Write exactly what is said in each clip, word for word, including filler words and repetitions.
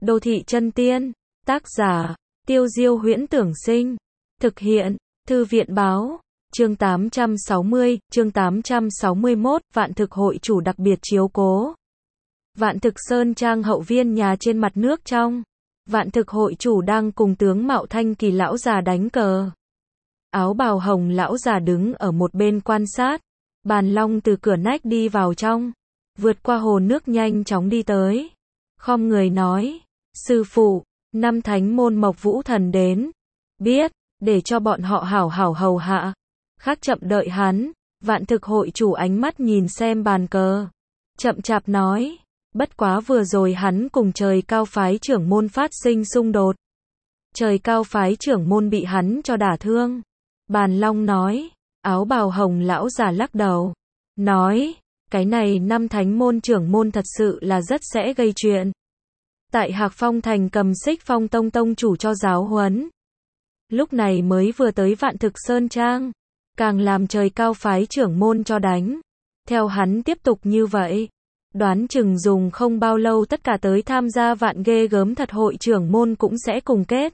Đô thị chân tiên, tác giả, Tiêu Diêu Huyễn Tưởng Sinh, thực hiện, Thư viện Báo, chương tám trăm sáu mươi, chương tám trăm sáu mươi mốt, Vạn Thực hội chủ đặc biệt chiếu cố. Vạn Thực Sơn Trang hậu viên nhà trên mặt nước trong. Vạn Thực hội chủ đang cùng tướng Mạo Thanh Kỳ lão già đánh cờ. Áo bào hồng lão già đứng ở một bên quan sát. Bàn Long từ cửa nách đi vào trong, vượt qua hồ nước nhanh chóng đi tới. Khom người nói, sư phụ, năm thánh môn Mộc Vũ Thần đến. Biết, để cho bọn họ hảo hảo hầu hạ. Khác chậm đợi hắn. Vạn Thực hội chủ ánh mắt nhìn xem bàn cờ. Chậm chạp nói, bất quá vừa rồi hắn cùng trời cao phái trưởng môn phát sinh xung đột. Trời cao phái trưởng môn bị hắn cho đả thương. Bàn Long nói, áo bào hồng lão già lắc đầu. Nói, cái này năm thánh môn trưởng môn thật sự là rất sẽ gây chuyện. Tại Hạc Phong thành cầm Xích Phong tông tông chủ cho giáo huấn. Lúc này mới vừa tới Vạn Thực Sơn Trang. Càng làm trời cao phái trưởng môn cho đánh. Theo hắn tiếp tục như vậy, đoán chừng dùng không bao lâu tất cả tới tham gia vạn ghê gớm thật hội trưởng môn cũng sẽ cùng kết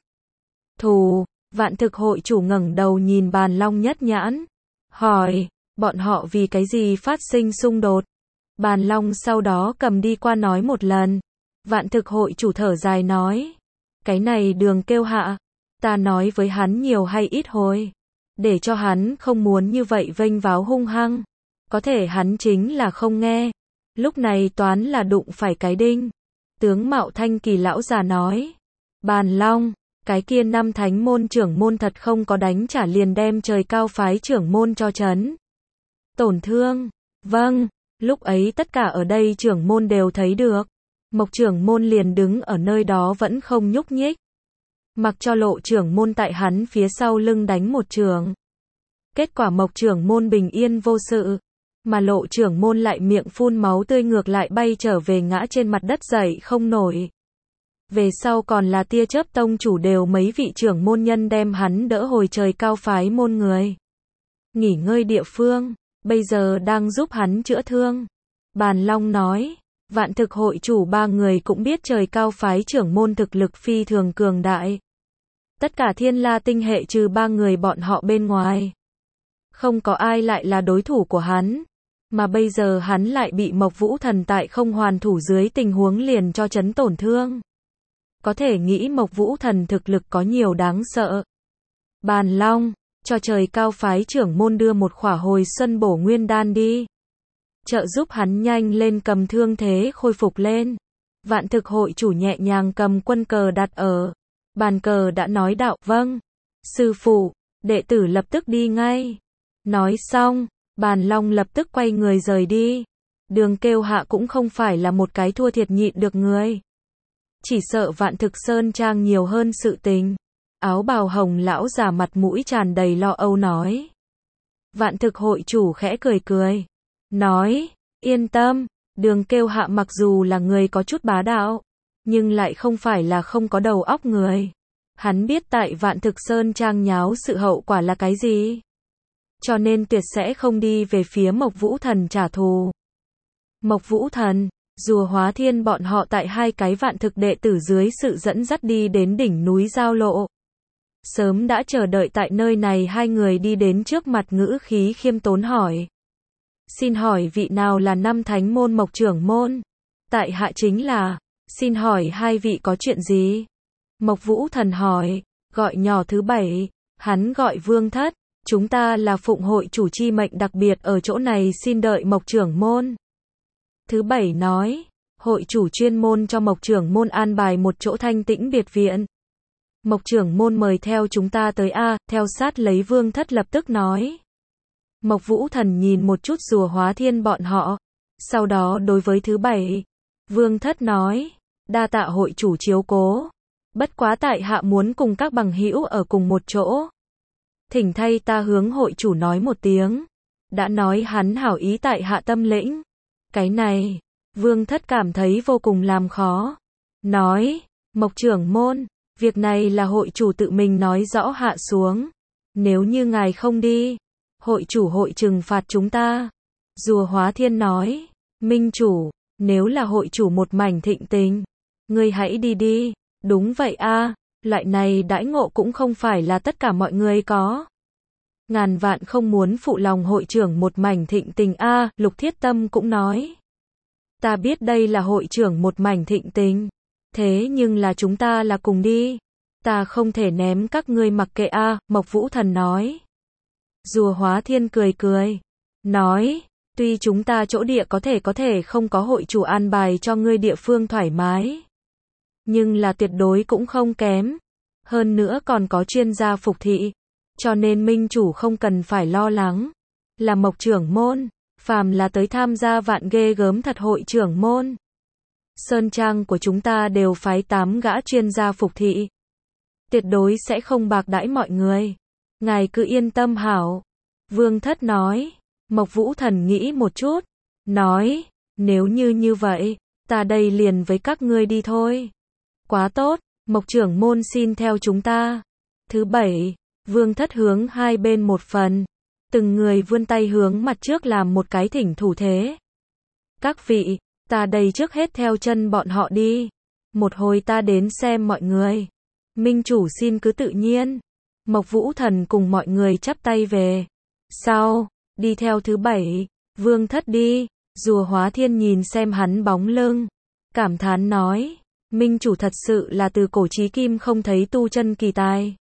thù. Vạn Thực hội chủ ngẩng đầu nhìn Bàn Long nhất nhãn. Hỏi, bọn họ vì cái gì phát sinh xung đột? Bàn Long sau đó cầm đi qua nói một lần. Vạn Thực hội chủ thở dài nói, cái này Đường kêu hạ, ta nói với hắn nhiều hay ít hồi, để cho hắn không muốn như vậy vênh váo hung hăng. Có thể hắn chính là không nghe. Lúc này toán là đụng phải cái đinh. Tướng Mạo Thanh Kỳ lão già nói, Bàn Long, cái kia năm thánh môn trưởng môn thật không có đánh trả liền đem trời cao phái trưởng môn cho trấn tổn thương. Vâng, lúc ấy tất cả ở đây trưởng môn đều thấy được. Mộc trưởng môn liền đứng ở nơi đó vẫn không nhúc nhích. Mặc cho Lộ trưởng môn tại hắn phía sau lưng đánh một trường. Kết quả Mộc trưởng môn bình yên vô sự. Mà Lộ trưởng môn lại miệng phun máu tươi ngược lại bay trở về ngã trên mặt đất dậy không nổi. Về sau còn là Tia Chớp tông chủ đều mấy vị trưởng môn nhân đem hắn đỡ hồi trời cao phái môn người nghỉ ngơi địa phương, bây giờ đang giúp hắn chữa thương. Bàn Long nói, Vạn Thực hội chủ ba người cũng biết trời cao phái trưởng môn thực lực phi thường cường đại. Tất cả Thiên La tinh hệ trừ ba người bọn họ bên ngoài, không có ai lại là đối thủ của hắn. Mà bây giờ hắn lại bị Mộc Vũ Thần tại không hoàn thủ dưới tình huống liền cho chấn tổn thương. Có thể nghĩ Mộc Vũ Thần thực lực có nhiều đáng sợ. Bàn Long, cho trời cao phái trưởng môn đưa một khỏa hồi xuân bổ nguyên đan đi. Trợ giúp hắn nhanh lên cầm thương thế khôi phục lên. Vạn Thực hội chủ nhẹ nhàng cầm quân cờ đặt ở bàn cờ đã nói đạo, vâng, sư phụ, đệ tử lập tức đi ngay. Nói xong, Bàn Long lập tức quay người rời đi. Đường kêu hạ cũng không phải là một cái thua thiệt nhịn được người. Chỉ sợ Vạn Thực Sơn Trang nhiều hơn sự tình. Áo bào hồng lão già mặt mũi tràn đầy lo âu nói. Vạn Thực hội chủ khẽ cười cười. Nói, yên tâm, Đường kêu hạ mặc dù là người có chút bá đạo, nhưng lại không phải là không có đầu óc người. Hắn biết tại Vạn Thực Sơn Trang nháo sự hậu quả là cái gì. Cho nên tuyệt sẽ không đi về phía Mộc Vũ Thần trả thù. Mộc Vũ Thần, Rùa Hóa Thiên bọn họ tại hai cái vạn thực đệ tử dưới sự dẫn dắt đi đến đỉnh núi Giao Lộ. Sớm đã chờ đợi tại nơi này, hai người đi đến trước mặt ngữ khí khiêm tốn hỏi. Xin hỏi vị nào là năm thánh môn Mộc trưởng môn? Tại hạ chính là, xin hỏi hai vị có chuyện gì? Mộc Vũ Thần hỏi, gọi nhỏ thứ bảy, hắn gọi Vương Thất. Chúng ta là phụng hội chủ chi mệnh đặc biệt ở chỗ này xin đợi Mộc trưởng môn. Thứ bảy nói, hội chủ chuyên môn cho Mộc trưởng môn an bài một chỗ thanh tĩnh biệt viện. Mộc trưởng môn mời theo chúng ta tới a. Theo sát lấy Vương Thất lập tức nói. Mộc Vũ Thần nhìn một chút Rùa Hóa Thiên bọn họ, sau đó đối với thứ bảy, Vương Thất nói, đa tạ hội chủ chiếu cố, bất quá tại hạ muốn cùng các bằng hữu ở cùng một chỗ. Thỉnh thay ta hướng hội chủ nói một tiếng. Đã nói hắn hảo ý tại hạ tâm lĩnh. Cái này, Vương Thất cảm thấy vô cùng làm khó. Nói, Mộc trưởng môn, việc này là hội chủ tự mình nói rõ hạ xuống. Nếu như ngài không đi, hội chủ hội trừng phạt chúng ta. Rùa Hóa Thiên nói, minh chủ, nếu là hội chủ một mảnh thịnh tình, Ngươi hãy đi đi. Đúng vậy a, loại này đãi ngộ cũng không phải là tất cả mọi người có. Ngàn vạn không muốn phụ lòng hội trưởng một mảnh thịnh tình a, Lục Thiết Tâm cũng nói. Ta biết đây là hội trưởng một mảnh thịnh tình. Thế nhưng là chúng ta là cùng đi. Ta không thể ném các ngươi mặc kệ a, Mộc Vũ Thần nói. Rùa Hóa Thiên cười cười. Nói, tuy chúng ta chỗ địa có thể có thể không có hội chủ an bài cho ngươi địa phương thoải mái. Nhưng là tuyệt đối cũng không kém. Hơn nữa còn có chuyên gia phục thị. Cho nên minh chủ không cần phải lo lắng. Là Mộc trưởng môn, phàm là tới tham gia vạn ghê gớm thật hội trưởng môn. Sơn trang của chúng ta đều phái tám gã chuyên gia phục thị. Tuyệt đối sẽ không bạc đãi mọi người. Ngài cứ yên tâm hảo. Vương Thất nói. Mộc Vũ Thần nghĩ một chút. Nói, nếu như như vậy, ta đây liền với các ngươi đi thôi. Quá tốt, Mộc trưởng môn xin theo chúng ta. Thứ bảy, Vương Thất hướng hai bên một phần. Từng người vươn tay hướng mặt trước làm một cái thỉnh thủ thế. Các vị, ta đây trước hết theo chân bọn họ đi. Một hồi ta đến xem mọi người. Minh chủ xin cứ tự nhiên. Mộc Vũ Thần cùng mọi người chắp tay về. Sau, đi theo thứ bảy, Vương Thất đi. Rùa Hóa Thiên nhìn xem hắn bóng lưng. Cảm thán nói. Minh chủ thật sự là từ cổ chí kim không thấy tu chân kỳ tài.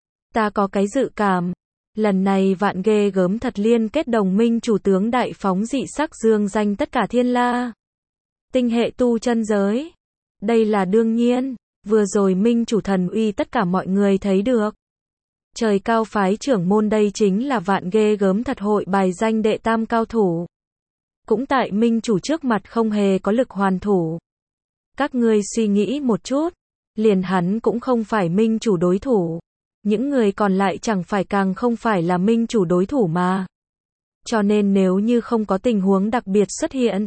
Ta có cái dự cảm. Lần này vạn ghê gớm thật liên kết đồng minh chủ tướng đại phóng dị sắc dương danh tất cả thiên la. Tinh hệ tu chân giới. Đây là đương nhiên. Vừa rồi minh chủ thần uy tất cả mọi người thấy được. Trời cao phái trưởng môn đây chính là vạn ghê gớm thật hội bài danh đệ tam cao thủ. Cũng tại minh chủ trước mặt không hề có lực hoàn thủ. Các ngươi suy nghĩ một chút. Liền hắn cũng không phải minh chủ đối thủ. Những người còn lại chẳng phải càng không phải là minh chủ đối thủ mà. Cho nên nếu như không có tình huống đặc biệt xuất hiện.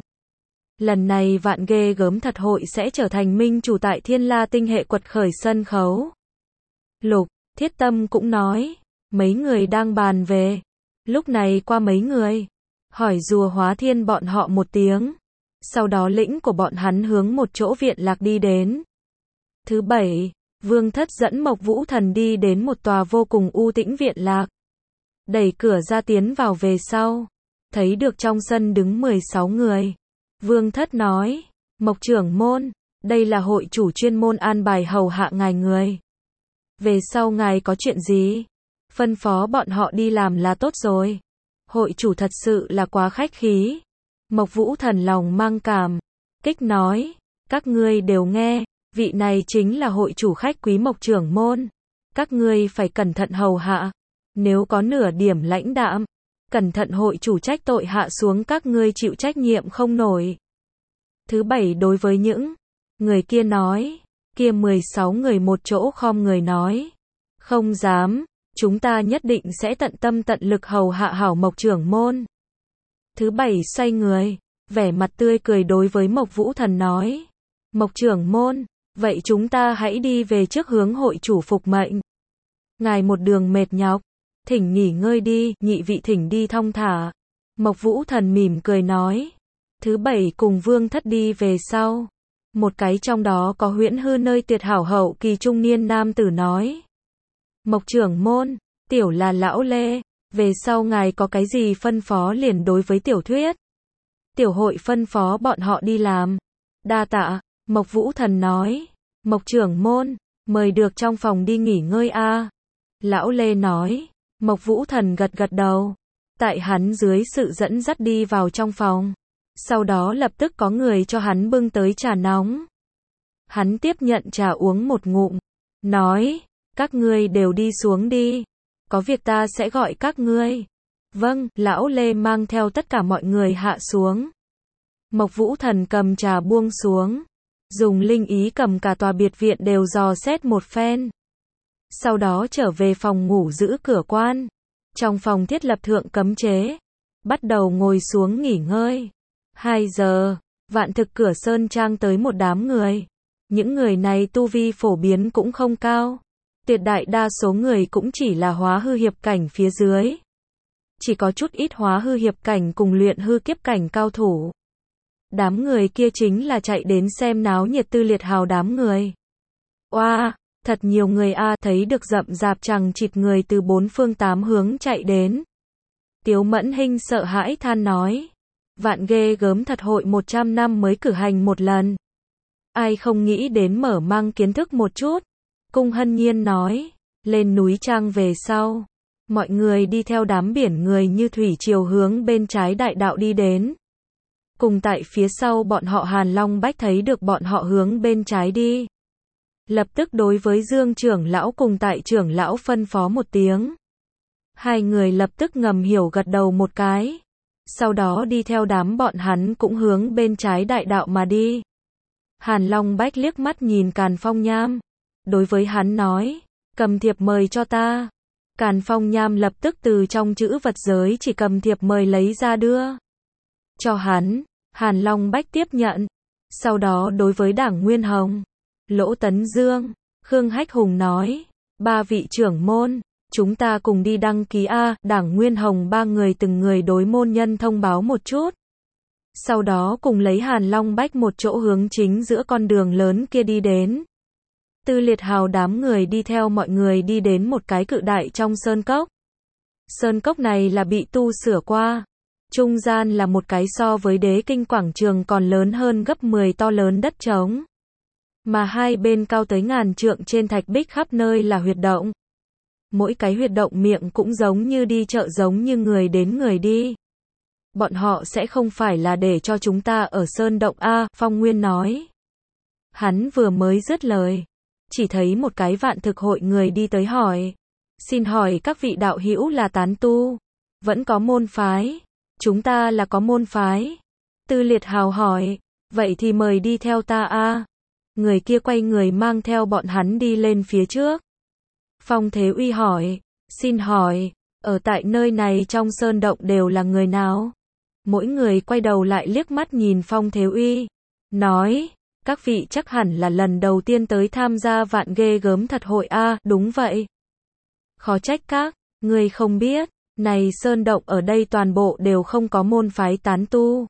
Lần này vạn ghê gớm thật hội sẽ trở thành minh chủ tại thiên la tinh hệ quật khởi sân khấu. Lục Thiết Tâm cũng nói. Mấy người đang bàn về. Lúc này qua mấy người. Hỏi Rùa Hóa Thiên bọn họ một tiếng. Sau đó lĩnh của bọn hắn hướng một chỗ viện lạc đi đến. Thứ bảy, Vương Thất dẫn Mộc Vũ Thần đi đến một tòa vô cùng u tĩnh viện lạc. Đẩy cửa ra tiến vào về sau. Thấy được trong sân đứng mười sáu người. Vương Thất nói. Mộc trưởng môn, đây là hội chủ chuyên môn an bài hầu hạ ngài người. Về sau ngài có chuyện gì? Phân phó bọn họ đi làm là tốt rồi. Hội chủ thật sự là quá khách khí. Mộc Vũ Thần lòng mang cảm. Kích nói. Các ngươi đều nghe. Vị này chính là hội chủ khách quý Mộc trưởng môn. Các ngươi phải cẩn thận hầu hạ. Nếu có nửa điểm lãnh đạm. Cẩn thận hội chủ trách tội hạ xuống các ngươi chịu trách nhiệm không nổi. Thứ bảy đối với những người kia nói. Kia mười sáu người một chỗ khom người nói. Không dám. Chúng ta nhất định sẽ tận tâm tận lực hầu hạ hảo Mộc trưởng môn. Thứ bảy xoay người. Vẻ mặt tươi cười đối với Mộc Vũ Thần nói. Mộc trưởng môn. Vậy chúng ta hãy đi về trước hướng hội chủ phục mệnh. Ngài một đường mệt nhọc. Thỉnh nghỉ ngơi đi, nhị vị thỉnh đi thong thả. Mộc Vũ Thần mỉm cười nói. Thứ bảy cùng Vương Thất đi về sau. Một cái trong đó có huyễn hư nơi tuyệt hảo hậu kỳ trung niên nam tử nói. Mộc trưởng môn, tiểu là lão Lê. Về sau ngài có cái gì phân phó liền đối với tiểu thuyết. Tiểu hội phân phó bọn họ đi làm. Đa tạ, Mộc Vũ Thần nói. Mộc trưởng môn, mời được trong phòng đi nghỉ ngơi a. Lão Lê nói. Mộc Vũ Thần gật gật đầu. Tại hắn dưới sự dẫn dắt đi vào trong phòng. Sau đó lập tức có người cho hắn bưng tới trà nóng. Hắn tiếp nhận trà uống một ngụm. Nói. Các ngươi đều đi xuống đi. Có việc ta sẽ gọi các ngươi. Vâng, lão Lê mang theo tất cả mọi người hạ xuống. Mộc Vũ Thần cầm trà buông xuống. Dùng linh ý cầm cả tòa biệt viện đều dò xét một phen. Sau đó trở về phòng ngủ giữ cửa quan. Trong phòng thiết lập thượng cấm chế. Bắt đầu ngồi xuống nghỉ ngơi. Hai giờ, vạn thực cửa sơn trang tới một đám người. Những người này tu vi phổ biến cũng không cao. Tuyệt đại đa số người cũng chỉ là hóa hư hiệp cảnh phía dưới. Chỉ có chút ít hóa hư hiệp cảnh cùng luyện hư kiếp cảnh cao thủ. Đám người kia chính là chạy đến xem náo nhiệt Tư Liệt Hào đám người. Oa, wow, thật nhiều người a, thấy được rậm rạp chằng chịt người từ bốn phương tám hướng chạy đến. Tiếu Mẫn Hinh sợ hãi than nói. Vạn ghê gớm thật, hội một trăm năm mới cử hành một lần. Ai không nghĩ đến mở mang kiến thức một chút. Cung Hân Nhiên nói. Lên núi Trang về sau, mọi người đi theo đám biển người như thủy triều hướng bên trái đại đạo đi đến. Cùng tại phía sau bọn họ Hàn Long Bách thấy được bọn họ hướng bên trái đi. Lập tức đối với Dương trưởng lão cùng tại trưởng lão phân phó một tiếng. Hai người lập tức ngầm hiểu gật đầu một cái. Sau đó đi theo đám bọn hắn cũng hướng bên trái đại đạo mà đi. Hàn Long Bách liếc mắt nhìn Càn Phong Nham. Đối với hắn nói, cầm thiệp mời cho ta. Càn Phong Nham lập tức từ trong chữ vật giới chỉ cầm thiệp mời lấy ra đưa cho hắn. Hàn Long Bách tiếp nhận. Sau đó đối với Đảng Nguyên Hồng, Lỗ Tấn Dương, Khương Hách Hùng nói, ba vị trưởng môn, chúng ta cùng đi đăng ký a. Đảng Nguyên Hồng ba người từng người đối môn nhân thông báo một chút. Sau đó cùng lấy Hàn Long Bách một chỗ hướng chính giữa con đường lớn kia đi đến. Tư Liệt Hào đám người đi theo mọi người đi đến một cái cự đại trong sơn cốc. Sơn cốc này là bị tu sửa qua. Trung gian là một cái so với Đế Kinh quảng trường còn lớn hơn gấp mười to lớn đất trống. Mà hai bên cao tới ngàn trượng trên thạch bích khắp nơi là huyệt động. Mỗi cái huyệt động miệng cũng giống như đi chợ, giống như người đến người đi. Bọn họ sẽ không phải là để cho chúng ta ở sơn động a, Phong Nguyên nói. Hắn vừa mới dứt lời, chỉ thấy một cái vạn thực hội người đi tới hỏi. Xin hỏi các vị đạo hữu là tán tu, vẫn có môn phái? Chúng ta là có môn phái. Tư Liệt Hào hỏi, vậy thì mời đi theo ta a. Người kia quay người mang theo bọn hắn đi lên phía trước. Phong Thế Uy hỏi, xin hỏi, ở tại nơi này trong sơn động đều là người nào? Mỗi người quay đầu lại liếc mắt nhìn Phong Thế Uy, nói, các vị chắc hẳn là lần đầu tiên tới tham gia Vạn ghê gớm thật hội a. Đúng vậy. Khó trách các người không biết, này sơn động ở đây toàn bộ đều không có môn phái tán tu.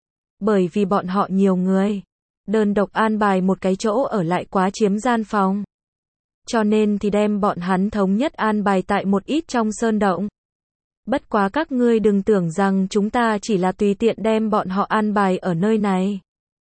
Bởi vì bọn họ nhiều người, đơn độc an bài một cái chỗ ở lại quá chiếm gian phòng. Cho nên thì đem bọn hắn thống nhất an bài tại một ít trong sơn động. Bất quá các ngươi đừng tưởng rằng chúng ta chỉ là tùy tiện đem bọn họ an bài ở nơi này.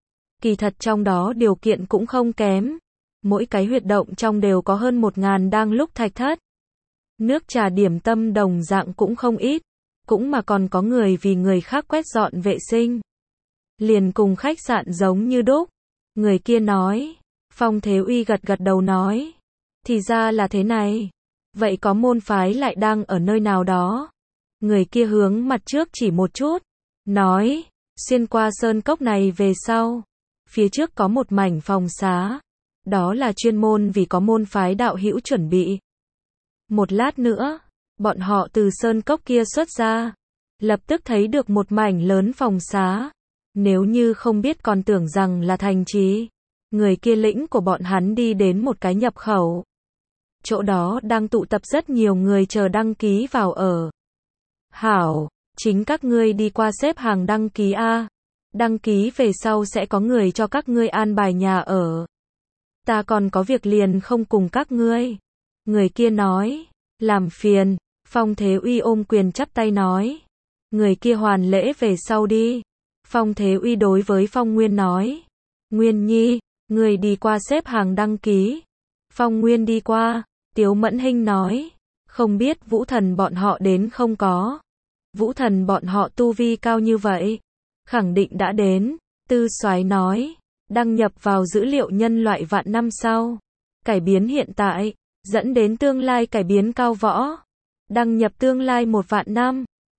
Kỳ thật trong đó điều kiện cũng không kém. Mỗi cái huyệt động trong đều có hơn một ngàn đang lúc thạch thất. Nước trà điểm tâm đồng dạng cũng không ít. Cũng mà còn có người vì người khác quét dọn vệ sinh. Liền cùng khách sạn giống như đúc. Người kia nói. Phong Thế Uy gật gật đầu nói. Thì ra là thế này. Vậy có môn phái lại đang ở nơi nào đó? Người kia hướng mặt trước chỉ một chút. Nói. Xuyên qua sơn cốc này về sau. Phía trước có một mảnh phòng xá. Đó là chuyên môn vì có môn phái đạo hữu chuẩn bị. Một lát nữa, bọn họ từ sơn cốc kia xuất ra. Lập tức thấy được một mảnh lớn phòng xá. Nếu như không biết còn tưởng rằng là thành trì. Người kia lĩnh của bọn hắn đi đến một cái nhập khẩu. Chỗ đó đang tụ tập rất nhiều người chờ đăng ký vào ở. Hảo, chính các ngươi đi qua xếp hàng đăng ký a. Đăng ký về sau sẽ có người cho các ngươi an bài nhà ở. Ta còn có việc liền không cùng các ngươi. Người kia nói, làm phiền. Phong Thế Uy ôm quyền chắp tay nói. Người kia hoàn lễ về sau đi. Phong Thế Uy đối với Phong Nguyên nói. Nguyên Nhi, người đi qua xếp hàng đăng ký. Phong Nguyên đi qua. Tiếu Mẫn Hinh nói. Không biết Vũ Thần bọn họ đến không có. Vũ Thần bọn họ tu vi cao như vậy. Khẳng định đã đến. Tư Soái nói. Đăng nhập vào dữ liệu nhân loại vạn năm sau. Cải biến hiện tại. Dẫn đến tương lai cải biến cao võ. Đăng nhập tương lai một vạn năm.